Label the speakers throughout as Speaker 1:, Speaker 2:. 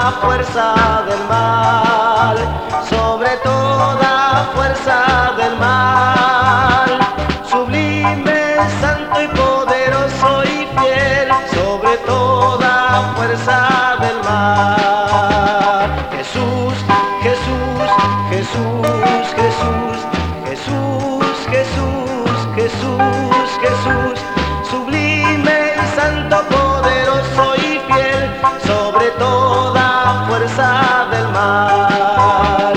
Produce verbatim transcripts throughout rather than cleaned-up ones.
Speaker 1: fuerza del mal, sobre toda fuerza del mal, sublime, santo y poderoso y fiel, sobre toda fuerza del mal. Jesús, Jesús, Jesús, Jesús, Jesús, Jesús, Jesús, Jesús, sublime y santo, poderoso y fiel, sobre toda fuerza del mal.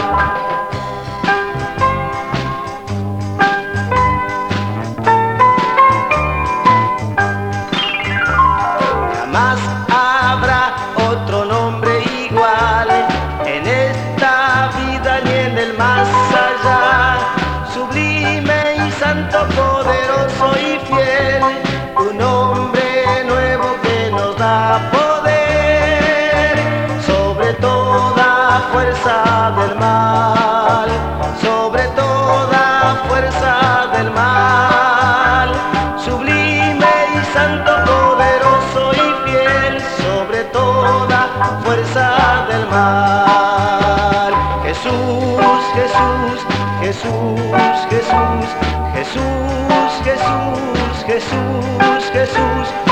Speaker 1: Jamás habrá otro nombre igual en esta vida ni en el más allá, sublime y santo, poderoso y fiel, un nombre nuevo que nos da poder sobre toda fuerza del mal, sobre toda fuerza del mal, sublime y santo, poderoso y fiel, sobre toda fuerza del mal. Jesús, Jesús, Jesús, Jesús, Jesús, Jesús, Jesús, Jesús,